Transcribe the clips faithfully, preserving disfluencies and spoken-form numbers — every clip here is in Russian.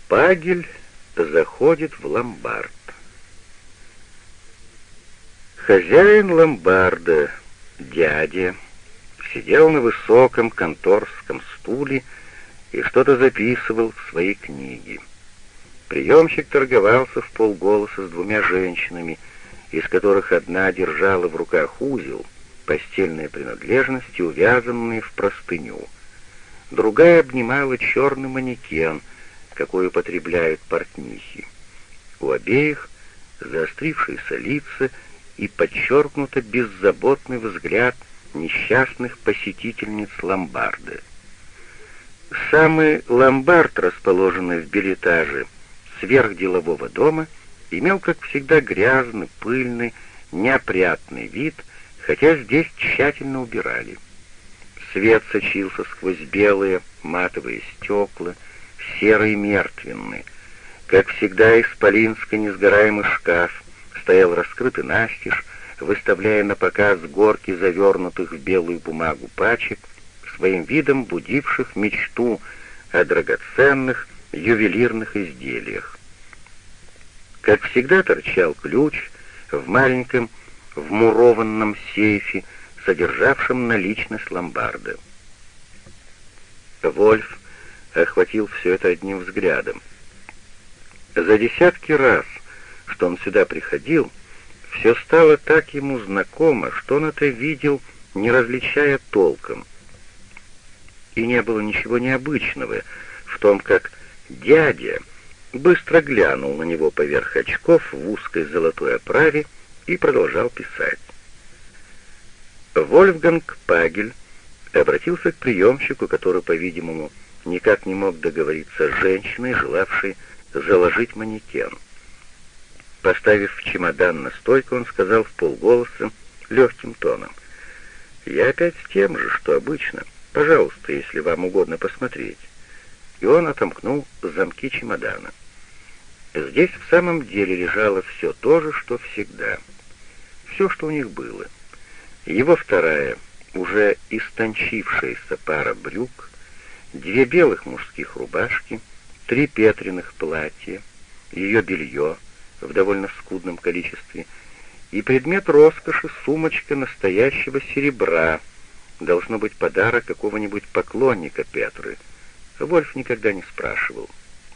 Пагель заходит в ломбард. Хозяин ломбарда, дядя, сидел на высоком конторском стуле и что-то записывал в своей книге. Приемщик торговался вполголоса с двумя женщинами, из которых одна держала в руках узел, постельные принадлежности, увязанные в простыню. Другая обнимала черный манекен, какой употребляют портнихи. У обеих заострившиеся лица и подчеркнуто беззаботный взгляд несчастных посетительниц ломбарда. Самый ломбард, расположенный в бельэтаже сверхделового дома, имел, как всегда, грязный, пыльный, неопрятный вид, хотя здесь тщательно убирали. Свет сочился сквозь белые матовые стекла, серый и мертвенный. Как всегда, исполинский несгораемый шкаф стоял раскрытый настежь, выставляя на показ горки завернутых в белую бумагу пачек, своим видом будивших мечту о драгоценных ювелирных изделиях. Как всегда, торчал ключ в маленьком вмурованном сейфе, содержавшем наличность ломбарда. Вольф охватил все это одним взглядом. За десятки раз, что он сюда приходил, все стало так ему знакомо, что он это видел, не различая толком. И не было ничего необычного в том, как дядя быстро глянул на него поверх очков в узкой золотой оправе и продолжал писать. Вольфганг Пагель обратился к приемщику, который, по-видимому, никак не мог договориться с женщиной, желавшей заложить манекен. Поставив чемодан на стойку, он сказал вполголоса, легким тоном: «Я опять с тем же, что обычно. Пожалуйста, если вам угодно посмотреть». И он отомкнул замки чемодана. Здесь в самом деле лежало все то же, что всегда. Все, что у них было. Его вторая, уже истончившаяся пара брюк, две белых мужских рубашки, три Петриных платья, ее белье в довольно скудном количестве и предмет роскоши сумочка настоящего серебра, должно быть подарок какого-нибудь поклонника Петры. Вольф никогда не спрашивал.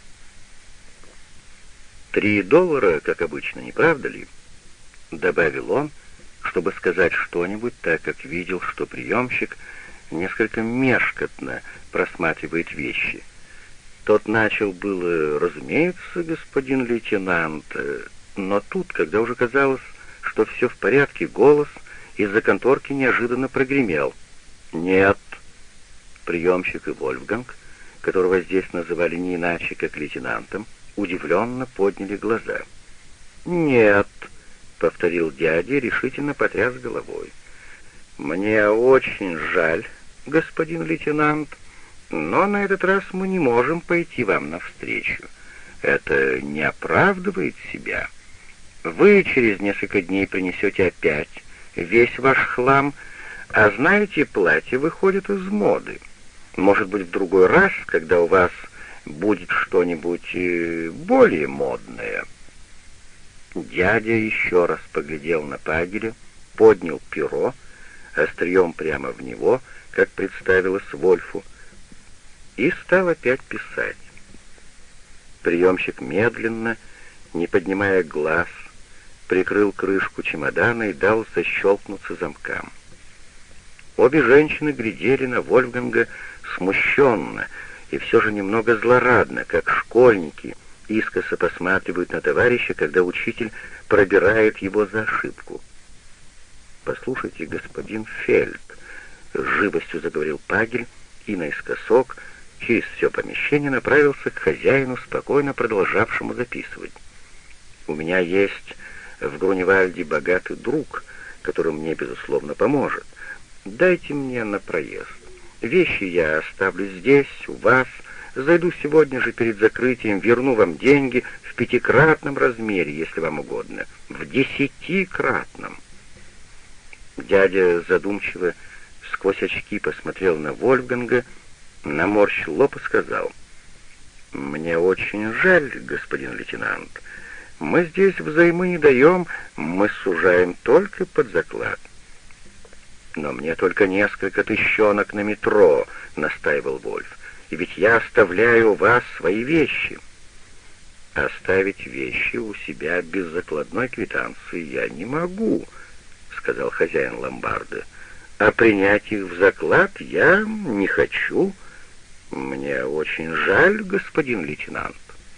«Три доллара, как обычно, не правда ли?» — добавил он, чтобы сказать что-нибудь, так как видел, что приемщик несколько мешкотно просматривает вещи. Тот начал было: «Разумеется, господин лейтенант», но тут, когда уже казалось, что все в порядке, голос из-за конторки неожиданно прогремел: «Нет». Приемщик и Вольфганг, которого здесь называли не иначе, как лейтенантом, удивленно подняли глаза. «Нет», — повторил дядя, решительно потряс головой. «Мне очень жаль, господин лейтенант, но на этот раз мы не можем пойти вам навстречу. Это не оправдывает себя. Вы через несколько дней принесете опять весь ваш хлам, а знаете, платье выходит из моды. Может быть, в другой раз, когда у вас будет что-нибудь более модное». Дядя еще раз поглядел на Пагеля, поднял перо, острием прямо в него, как представилось Вольфу, и стал опять писать. Приемщик медленно, не поднимая глаз, прикрыл крышку чемодана и дал защелкнуться замкам. Обе женщины глядели на Вольфганга смущенно и все же немного злорадно, как школьники искоса посматривают на товарища, когда учитель пробирает его за ошибку. «Послушайте, господин Фельд», — с живостью заговорил Пагель и наискосок через все помещение направился к хозяину, спокойно продолжавшему записывать. «У меня есть в Груневальде богатый друг, который мне, безусловно, поможет. Дайте мне на проезд. Вещи я оставлю здесь, у вас. Зайду сегодня же перед закрытием, верну вам деньги в пятикратном размере, если вам угодно, в десятикратном». Дядя задумчиво сквозь очки посмотрел на Вольфганга, наморщил лоб и сказал: «Мне очень жаль, господин лейтенант. Мы здесь взаймы не даем, мы сужаем только под заклад». «Но мне только несколько тыщенок на метро», — настаивал Вольф. «И ведь я оставляю у вас свои вещи». «Оставить вещи у себя без закладной квитанции я не могу», — сказал хозяин ломбарда. «А принять их в заклад я не хочу. Мне очень жаль, господин лейтенант».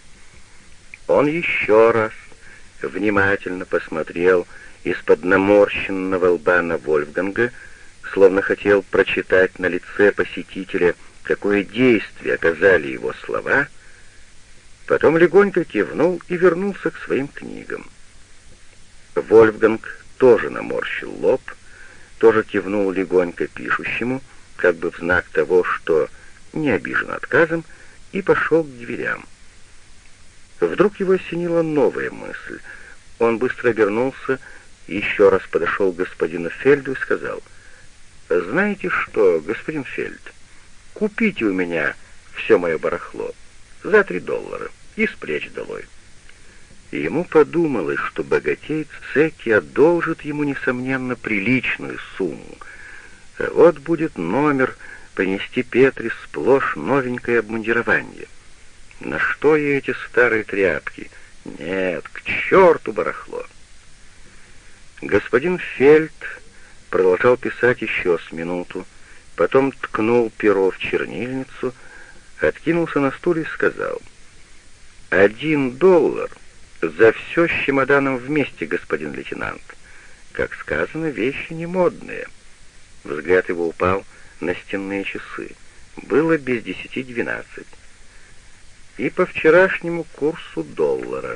Он еще раз внимательно посмотрел из-под наморщенного лба на Вольфганга, словно хотел прочитать на лице посетителя, какое действие оказали его слова, потом легонько кивнул и вернулся к своим книгам. Вольфганг тоже наморщил лоб, тоже кивнул легонько пишущему, как бы в знак того, что не обижен отказом, и пошел к дверям. Вдруг его осенила новая мысль. Он быстро обернулся, еще раз подошел к господину Фельду и сказал: «Знаете что, господин Фельд, купите у меня все мое барахло за три доллара и спрячь долой». И ему подумалось, что богатей Цекки одолжит ему, несомненно, приличную сумму. А вот будет номер принести Петре сплошь новенькое обмундирование. На что ей эти старые тряпки? Нет, к черту барахло. Господин Фельд продолжал писать еще с минуту, потом ткнул перо в чернильницу, откинулся на стуле и сказал: «Один доллар за все с чемоданом вместе, господин лейтенант. Как сказано, вещи не модные». Взгляд его упал на стенные часы. Было без десяти двенадцать. И по вчерашнему курсу доллара.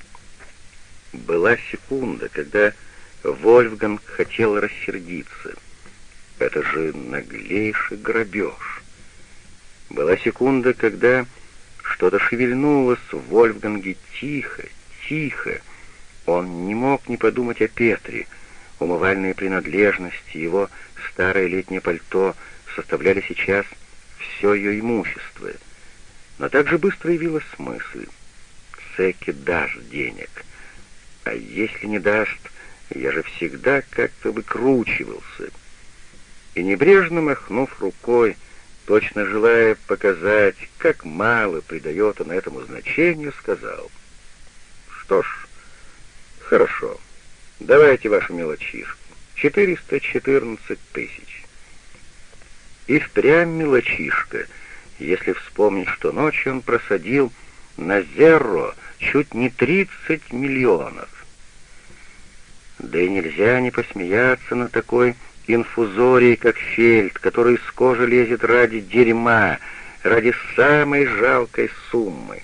Была секунда, когда Вольфганг хотел рассердиться. Это же наглейший грабеж. Была секунда, когда что-то шевельнулось в Вольфганге тихо, тихо. Он не мог не подумать о Петре. Умывальные принадлежности, его старое летнее пальто составляли сейчас все ее имущество. Но также быстро явилась мысль: Цекки даст денег. А если не даст, я же всегда как-то выкручивался. И небрежно махнув рукой, точно желая показать, как мало придает он этому значению, сказал: «Что ж, хорошо, давайте вашу мелочишку, четыреста четырнадцать тысяч». И впрямь мелочишка, если вспомнить, что ночью он просадил на зеро чуть не тридцать миллионов. Да и нельзя не посмеяться на такой инфузории, как Фельд, который из кожи лезет ради дерьма, ради самой жалкой суммы.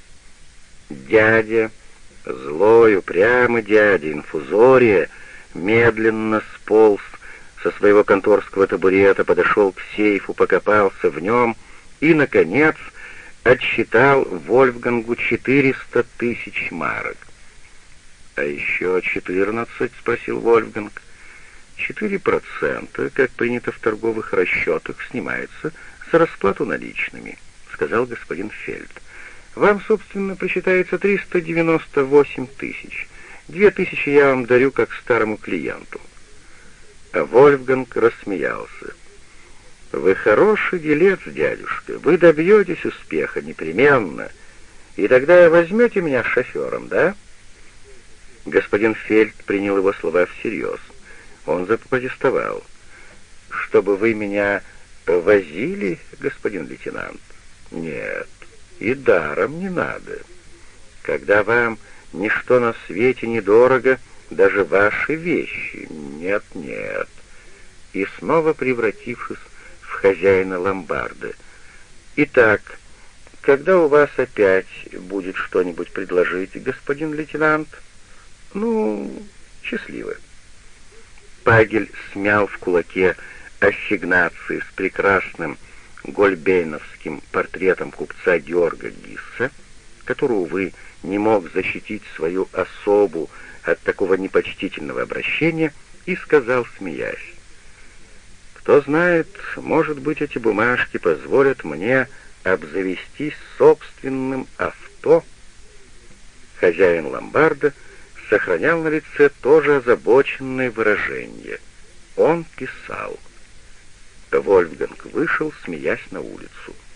Дядя, злой, упрямый дядя инфузория, медленно сполз со своего конторского табурета, подошел к сейфу, покопался в нем и, наконец, отсчитал Вольфгангу четыреста тысяч марок. «А еще четырнадцать?» — спросил Вольфганг. «Четыре процента, как принято в торговых расчетах, снимается с расплату наличными», — сказал господин Фельд. «Вам, собственно, причитается триста девяносто восемь тысяч. Две тысячи я вам дарю как старому клиенту». А Вольфганг рассмеялся. «Вы хороший делец, дядюшка, вы добьетесь успеха непременно, и тогда возьмете меня шофером, да?» Господин Фельд принял его слова всерьез. Он запротестовал. «Чтобы вы меня возили, господин лейтенант? Нет, и даром не надо. Когда вам ничто на свете недорого, даже ваши вещи, нет, нет». И снова превратившись в хозяина ломбарда: «Итак, когда у вас опять будет что-нибудь предложить, господин лейтенант? Ну, счастливо». Пагель смял в кулаке ассигнации с прекрасным гольбейновским портретом купца Георга Гисса, который, увы, не мог защитить свою особу от такого непочтительного обращения, и сказал, смеясь: «Кто знает, может быть, эти бумажки позволят мне обзавестись собственным авто. Хозяин ломбарда сохранял на лице тоже озабоченное выражение. Он писал. Вольфганг вышел, смеясь, на улицу.